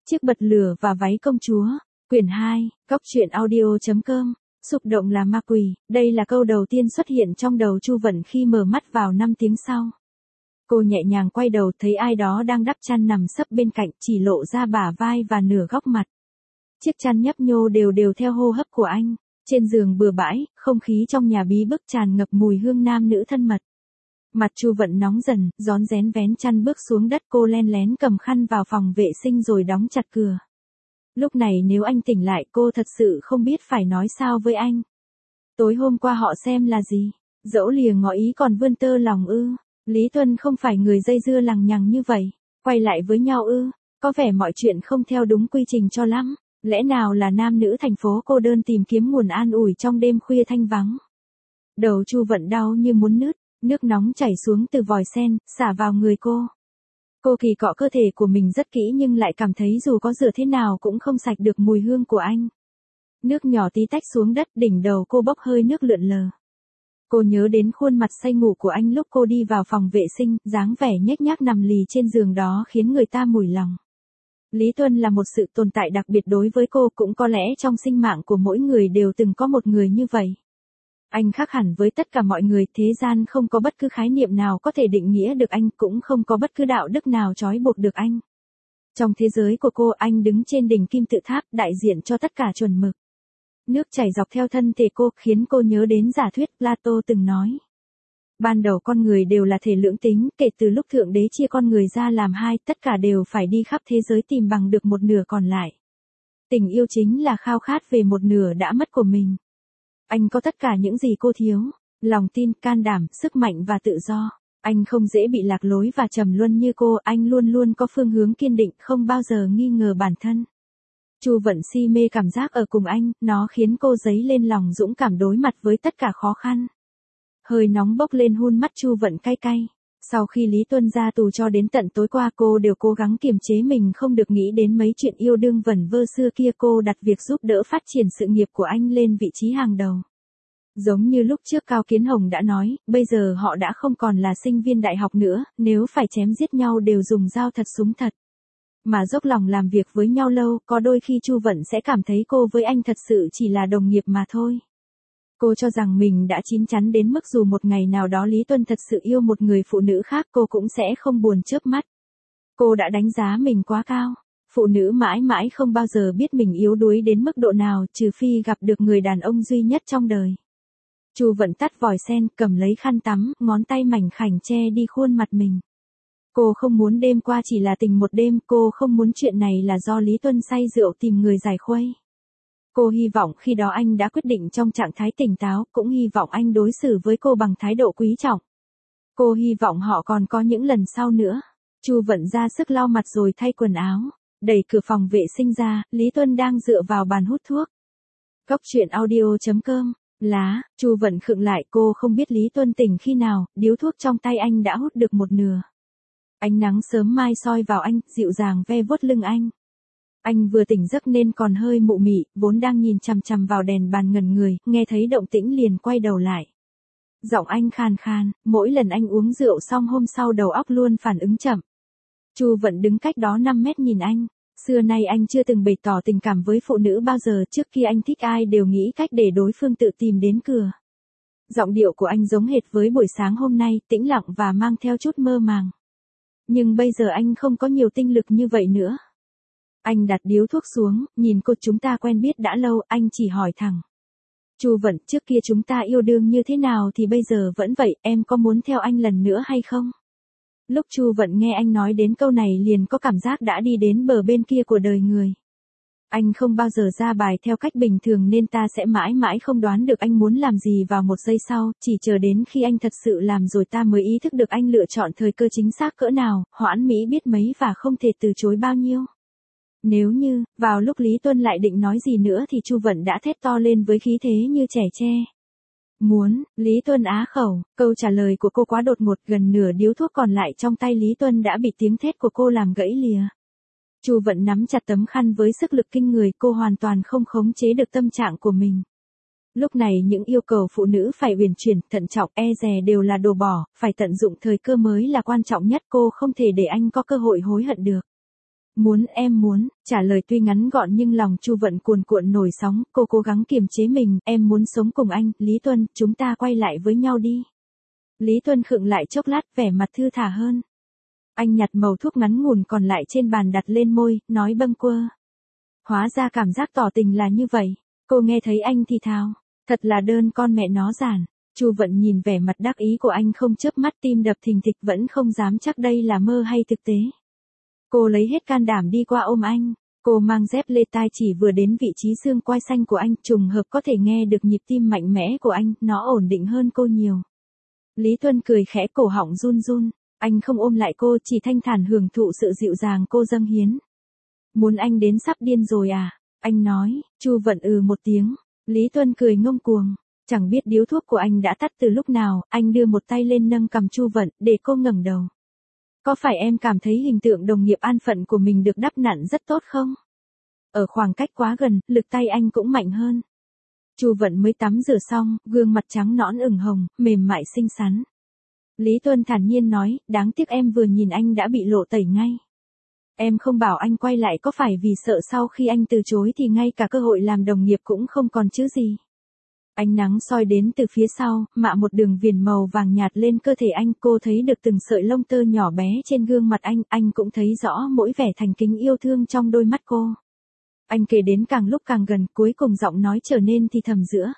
Chiếc bật lửa và váy công chúa. Quyển 2, Cốc truyện audio.com. Xúc động là ma quỷ, đây là câu đầu tiên xuất hiện trong đầu Chu Vận khi mở mắt vào 5 tiếng sau. Cô nhẹ nhàng quay đầu thấy ai đó đang đắp chăn nằm sấp bên cạnh, chỉ lộ ra bả vai và nửa góc mặt. Chiếc chăn nhấp nhô đều đều theo hô hấp của anh. Trên giường bừa bãi, không khí trong nhà bí bức tràn ngập mùi hương nam nữ thân mật. Mặt Chu Vận nóng dần, rón rén vén chăn bước xuống đất, cô len lén cầm khăn vào phòng vệ sinh rồi đóng chặt cửa. Lúc này nếu anh tỉnh lại cô thật sự không biết phải nói sao với anh. Tối hôm qua họ xem là gì? Dẫu lìa ngỏ ý còn vươn tơ lòng ư? Lý Tuân không phải người dây dưa lằng nhằng như vậy. Quay lại với nhau ư? Có vẻ mọi chuyện không theo đúng quy trình cho lắm. Lẽ nào là nam nữ thành phố cô đơn tìm kiếm nguồn an ủi trong đêm khuya thanh vắng? Đầu Chu Vận đau như muốn nứt, nước nóng chảy xuống từ vòi sen, xả vào người cô. Cô kỳ cọ cơ thể của mình rất kỹ nhưng lại cảm thấy dù có rửa thế nào cũng không sạch được mùi hương của anh. Nước nhỏ tí tách xuống đất, đỉnh đầu cô bốc hơi nước lượn lờ. Cô nhớ đến khuôn mặt say ngủ của anh lúc cô đi vào phòng vệ sinh, dáng vẻ nhếch nhác nằm lì trên giường đó khiến người ta mủi lòng. Lý Tuân là một sự tồn tại đặc biệt đối với cô, cũng có lẽ trong sinh mạng của mỗi người đều từng có một người như vậy. Anh khác hẳn với tất cả mọi người, thế gian không có bất cứ khái niệm nào có thể định nghĩa được anh, cũng không có bất cứ đạo đức nào trói buộc được anh. Trong thế giới của cô, anh đứng trên đỉnh kim tự tháp, đại diện cho tất cả chuẩn mực. Nước chảy dọc theo thân thể cô, khiến cô nhớ đến giả thuyết Plato từng nói. Ban đầu con người đều là thể lưỡng tính, kể từ lúc Thượng Đế chia con người ra làm hai, tất cả đều phải đi khắp thế giới tìm bằng được một nửa còn lại. Tình yêu chính là khao khát về một nửa đã mất của mình. Anh có tất cả những gì cô thiếu, lòng tin, can đảm, sức mạnh và tự do. Anh không dễ bị lạc lối và trầm luân như cô, anh luôn luôn có phương hướng kiên định, không bao giờ nghi ngờ bản thân. Chu Vận si mê cảm giác ở cùng anh, nó khiến cô dấy lên lòng dũng cảm đối mặt với tất cả khó khăn. Hơi nóng bốc lên hun mắt Chu Vận cay cay. Sau khi Lý Tuân ra tù cho đến tận tối qua cô đều cố gắng kiềm chế mình không được nghĩ đến mấy chuyện yêu đương vẩn vơ xưa kia. Cô đặt việc giúp đỡ phát triển sự nghiệp của anh lên vị trí hàng đầu. Giống như lúc trước Cao Kiến Hồng đã nói, bây giờ họ đã không còn là sinh viên đại học nữa, nếu phải chém giết nhau đều dùng dao thật súng thật. Mà dốc lòng làm việc với nhau lâu, có đôi khi Chu Vận sẽ cảm thấy cô với anh thật sự chỉ là đồng nghiệp mà thôi. Cô cho rằng mình đã chín chắn đến mức dù một ngày nào đó Lý Tuân thật sự yêu một người phụ nữ khác cô cũng sẽ không buồn chớp mắt. Cô đã đánh giá mình quá cao. Phụ nữ mãi mãi không bao giờ biết mình yếu đuối đến mức độ nào trừ phi gặp được người đàn ông duy nhất trong đời. Chu Vận tắt vòi sen, cầm lấy khăn tắm, ngón tay mảnh khảnh che đi khuôn mặt mình. Cô không muốn đêm qua chỉ là tình một đêm, cô không muốn chuyện này là do Lý Tuân say rượu tìm người giải khuây. Cô hy vọng khi đó anh đã quyết định trong trạng thái tỉnh táo, cũng hy vọng anh đối xử với cô bằng thái độ quý trọng. Cô hy vọng họ còn có những lần sau nữa. Chu Vận ra sức lau mặt rồi thay quần áo, đẩy cửa phòng vệ sinh ra, Lý Tuân đang dựa vào bàn hút thuốc. Cốc truyện audio.com. Chu Vận khựng lại, cô không biết Lý Tuân tỉnh khi nào, điếu thuốc trong tay anh đã hút được một nửa. Ánh nắng sớm mai soi vào anh, dịu dàng ve vuốt lưng anh. Anh vừa tỉnh giấc nên còn hơi mụ mị, vốn đang nhìn chằm chằm vào đèn bàn ngẩn người, nghe thấy động tĩnh liền quay đầu lại. Giọng anh khàn khàn, mỗi lần anh uống rượu xong hôm sau đầu óc luôn phản ứng chậm. Chu Vận đứng cách đó 5 mét nhìn anh. Xưa nay anh chưa từng bày tỏ tình cảm với phụ nữ bao giờ, trước khi anh thích ai đều nghĩ cách để đối phương tự tìm đến cửa. Giọng điệu của anh giống hệt với buổi sáng hôm nay, tĩnh lặng và mang theo chút mơ màng. Nhưng bây giờ anh không có nhiều tinh lực như vậy nữa. Anh đặt điếu thuốc xuống, nhìn cô, chúng ta quen biết đã lâu, anh chỉ hỏi thẳng. Chu Vận, trước kia chúng ta yêu đương như thế nào thì bây giờ vẫn vậy, em có muốn theo anh lần nữa hay không? Lúc Chu Vận nghe anh nói đến câu này liền có cảm giác đã đi đến bờ bên kia của đời người. Anh không bao giờ ra bài theo cách bình thường nên ta sẽ mãi mãi không đoán được anh muốn làm gì vào một giây sau, chỉ chờ đến khi anh thật sự làm rồi ta mới ý thức được anh lựa chọn thời cơ chính xác cỡ nào, hoãn mỹ biết mấy và không thể từ chối bao nhiêu. Nếu như, vào lúc Lý Tuân lại định nói gì nữa thì Chu Vận đã thét to lên với khí thế như trẻ tre. Muốn, Lý Tuân á khẩu, câu trả lời của cô quá đột ngột, gần nửa điếu thuốc còn lại trong tay Lý Tuân đã bị tiếng thét của cô làm gãy lìa. Chu Vận nắm chặt tấm khăn với sức lực kinh người, cô hoàn toàn không khống chế được tâm trạng của mình. Lúc này những yêu cầu phụ nữ phải uyển chuyển, thận trọng, e dè đều là đồ bỏ, phải tận dụng thời cơ mới là quan trọng nhất, cô không thể để anh có cơ hội hối hận được. Muốn, em muốn, trả lời tuy ngắn gọn nhưng lòng Chu Vận cuồn cuộn nổi sóng, cô cố gắng kiềm chế mình, em muốn sống cùng anh, Lý Tuân, chúng ta quay lại với nhau đi. Lý Tuân khựng lại chốc lát, vẻ mặt thư thả hơn. Anh nhặt mẩu thuốc ngắn ngủn còn lại trên bàn đặt lên môi, nói bâng quơ. Hóa ra cảm giác tỏ tình là như vậy. Cô nghe thấy anh thì thào, thật là đơn con mẹ nó giản. Chu Vận nhìn vẻ mặt đắc ý của anh không chớp mắt, tim đập thình thịch, vẫn không dám chắc đây là mơ hay thực tế. Cô lấy hết can đảm đi qua ôm anh. Cô mang dép lê tai, chỉ vừa đến vị trí xương quai xanh của anh, trùng hợp có thể nghe được nhịp tim mạnh mẽ của anh, nó ổn định hơn cô nhiều. Lý Tuân cười khẽ, cổ họng run run. Anh không ôm lại cô, chỉ thanh thản hưởng thụ sự dịu dàng cô dâng hiến. Muốn anh đến sắp điên rồi à? Anh nói. Chu Vận một tiếng. Lý Tuân cười ngông cuồng. Chẳng biết điếu thuốc của anh đã tắt từ lúc nào, anh đưa một tay lên nâng cằm Chu Vận, để cô ngẩng đầu. Có phải em cảm thấy hình tượng đồng nghiệp an phận của mình được đắp nặn rất tốt không? Ở khoảng cách quá gần, lực tay anh cũng mạnh hơn. Chu Vận mới tắm rửa xong, gương mặt trắng nõn ửng hồng, mềm mại xinh xắn. Lý Tuân thản nhiên nói, đáng tiếc em vừa nhìn anh đã bị lộ tẩy ngay. Em không bảo anh quay lại có phải vì sợ sau khi anh từ chối thì ngay cả cơ hội làm đồng nghiệp cũng không còn chứ gì. Ánh nắng soi đến từ phía sau, mạ một đường viền màu vàng nhạt lên cơ thể anh, cô thấy được từng sợi lông tơ nhỏ bé trên gương mặt anh cũng thấy rõ mỗi vẻ thành kính yêu thương trong đôi mắt cô. Anh kể đến càng lúc càng gần, cuối cùng giọng nói trở nên thì thầm giữa.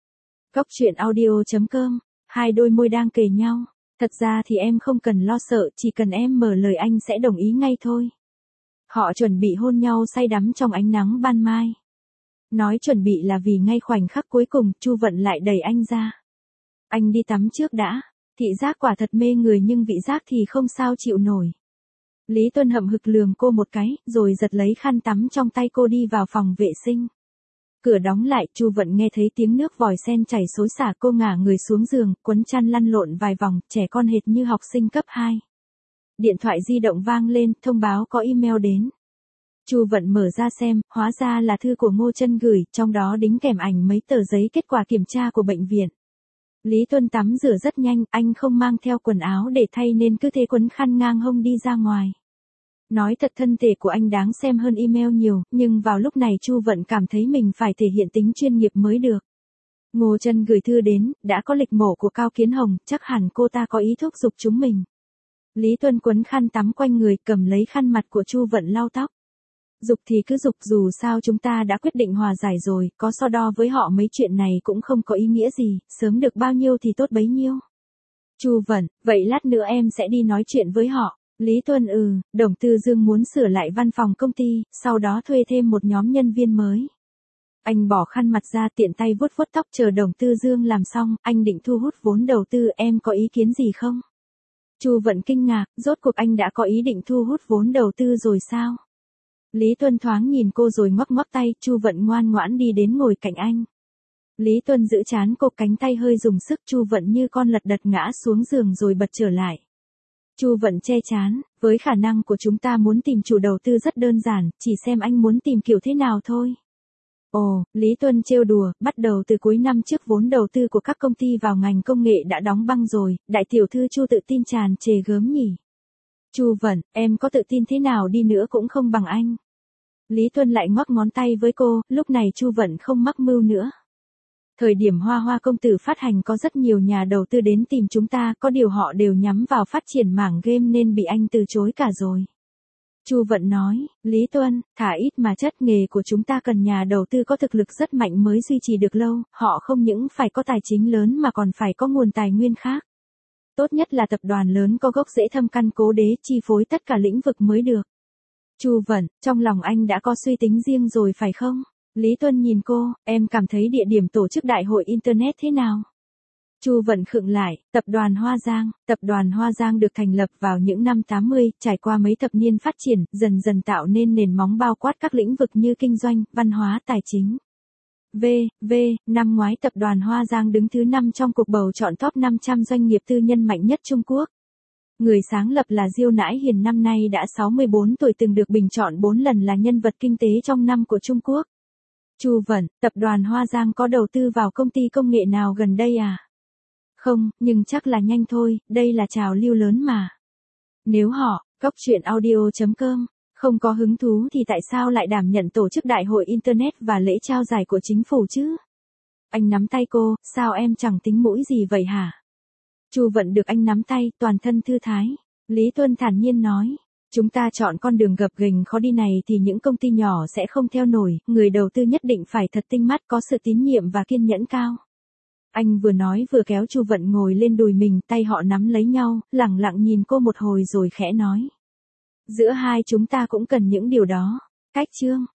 Góc truyện audio.com, hai đôi môi đang kề nhau. Thật ra thì em không cần lo sợ, chỉ cần em mở lời anh sẽ đồng ý ngay thôi. Họ chuẩn bị hôn nhau say đắm trong ánh nắng ban mai. Nói chuẩn bị là vì ngay khoảnh khắc cuối cùng, Chu Vận lại đẩy anh ra. Anh đi tắm trước đã. Thị giác quả thật mê người nhưng vị giác thì không sao chịu nổi. Lý Tuân hậm hực lườm cô một cái, rồi giật lấy khăn tắm trong tay cô đi vào phòng vệ sinh. Cửa đóng lại, Chu Vận nghe thấy tiếng nước vòi sen chảy xối xả, cô ngả người xuống giường, quấn chăn lăn lộn vài vòng, trẻ con hệt như học sinh cấp 2. Điện thoại di động vang lên, thông báo có email đến. Chu Vận mở ra xem, hóa ra là thư của Ngô Trân gửi, trong đó đính kèm ảnh mấy tờ giấy kết quả kiểm tra của bệnh viện. Lý Tuân tắm rửa rất nhanh, anh không mang theo quần áo để thay nên cứ thế quấn khăn ngang hông đi ra ngoài. Nói thật, thân thể của anh đáng xem hơn email nhiều, nhưng vào lúc này Chu Vận cảm thấy mình phải thể hiện tính chuyên nghiệp mới được. Ngô Trân gửi thư đến, đã có lịch mổ của Cao Kiến Hồng, chắc hẳn cô ta có ý thúc giục chúng mình. Lý Tuân quấn khăn tắm quanh người, cầm lấy khăn mặt của Chu Vận lau tóc. Dục thì cứ dục, dù sao chúng ta đã quyết định hòa giải rồi, có so đo với họ mấy chuyện này cũng không có ý nghĩa gì, sớm được bao nhiêu thì tốt bấy nhiêu. Chu Vận, vậy lát nữa em sẽ đi nói chuyện với họ. Lý Tuân Đồng Tư Dương muốn sửa lại văn phòng công ty, sau đó thuê thêm một nhóm nhân viên mới. Anh bỏ khăn mặt ra, tiện tay vuốt vuốt tóc, chờ Đồng Tư Dương làm xong, anh định thu hút vốn đầu tư, em có ý kiến gì không? Chu Vận kinh ngạc, rốt cuộc anh đã có ý định thu hút vốn đầu tư rồi sao? Lý Tuân thoáng nhìn cô rồi ngoắc ngoắc tay, Chu Vận ngoan ngoãn đi đến ngồi cạnh anh. Lý Tuân giữ trán cô, cánh tay hơi dùng sức, Chu Vận như con lật đật ngã xuống giường rồi bật trở lại. Chu Vận che trán, với khả năng của chúng ta muốn tìm chủ đầu tư rất đơn giản, chỉ xem anh muốn tìm kiểu thế nào thôi. Ồ, Lý Tuân trêu đùa, bắt đầu từ cuối năm trước vốn đầu tư của các công ty vào ngành công nghệ đã đóng băng rồi, đại tiểu thư Chu tự tin tràn trề gớm nhỉ. Chu Vận, em có tự tin thế nào đi nữa cũng không bằng anh. Lý Tuân lại ngoắc ngón tay với cô, lúc này Chu Vận không mắc mưu nữa. Thời điểm Hoa Hoa công tử phát hành có rất nhiều nhà đầu tư đến tìm chúng ta, có điều họ đều nhắm vào phát triển mảng game nên bị anh từ chối cả rồi. Chu Vận nói, Lý Tuân, thả ít mà chất, nghề của chúng ta cần nhà đầu tư có thực lực rất mạnh mới duy trì được lâu, họ không những phải có tài chính lớn mà còn phải có nguồn tài nguyên khác. Tốt nhất là tập đoàn lớn có gốc rễ thâm căn cố đế, chi phối tất cả lĩnh vực mới được. Chu Vận, trong lòng anh đã có suy tính riêng rồi phải không? Lý Tuân nhìn cô, em cảm thấy địa điểm tổ chức đại hội Internet thế nào? Chu Vận khựng lại, Tập đoàn Hoa Giang được thành lập vào những năm 80, trải qua mấy thập niên phát triển, dần dần tạo nên nền móng bao quát các lĩnh vực như kinh doanh, văn hóa, tài chính. Năm ngoái Tập đoàn Hoa Giang đứng thứ 5 trong cuộc bầu chọn top 500 doanh nghiệp tư nhân mạnh nhất Trung Quốc. Người sáng lập là Diêu Nãi Hiền, năm nay đã 64 tuổi, từng được bình chọn 4 lần là nhân vật kinh tế trong năm của Trung Quốc. Chu Vận, Tập đoàn Hoa Giang có đầu tư vào công ty công nghệ nào gần đây à? Không, nhưng chắc là nhanh thôi, đây là trào lưu lớn mà. Nếu họ, góc truyện audio.com Không có hứng thú thì tại sao lại đảm nhận tổ chức đại hội Internet và lễ trao giải của chính phủ chứ? Anh nắm tay cô, sao em chẳng tính mũi gì vậy hả? Chu Vận được anh nắm tay, toàn thân thư thái. Lý Tuân thản nhiên nói, chúng ta chọn con đường gập ghềnh khó đi này thì những công ty nhỏ sẽ không theo nổi, người đầu tư nhất định phải thật tinh mắt, có sự tín nhiệm và kiên nhẫn cao. Anh vừa nói vừa kéo Chu Vận ngồi lên đùi mình, tay họ nắm lấy nhau, lẳng lặng nhìn cô một hồi rồi khẽ nói. Giữa hai chúng ta cũng cần những điều đó. Cách chương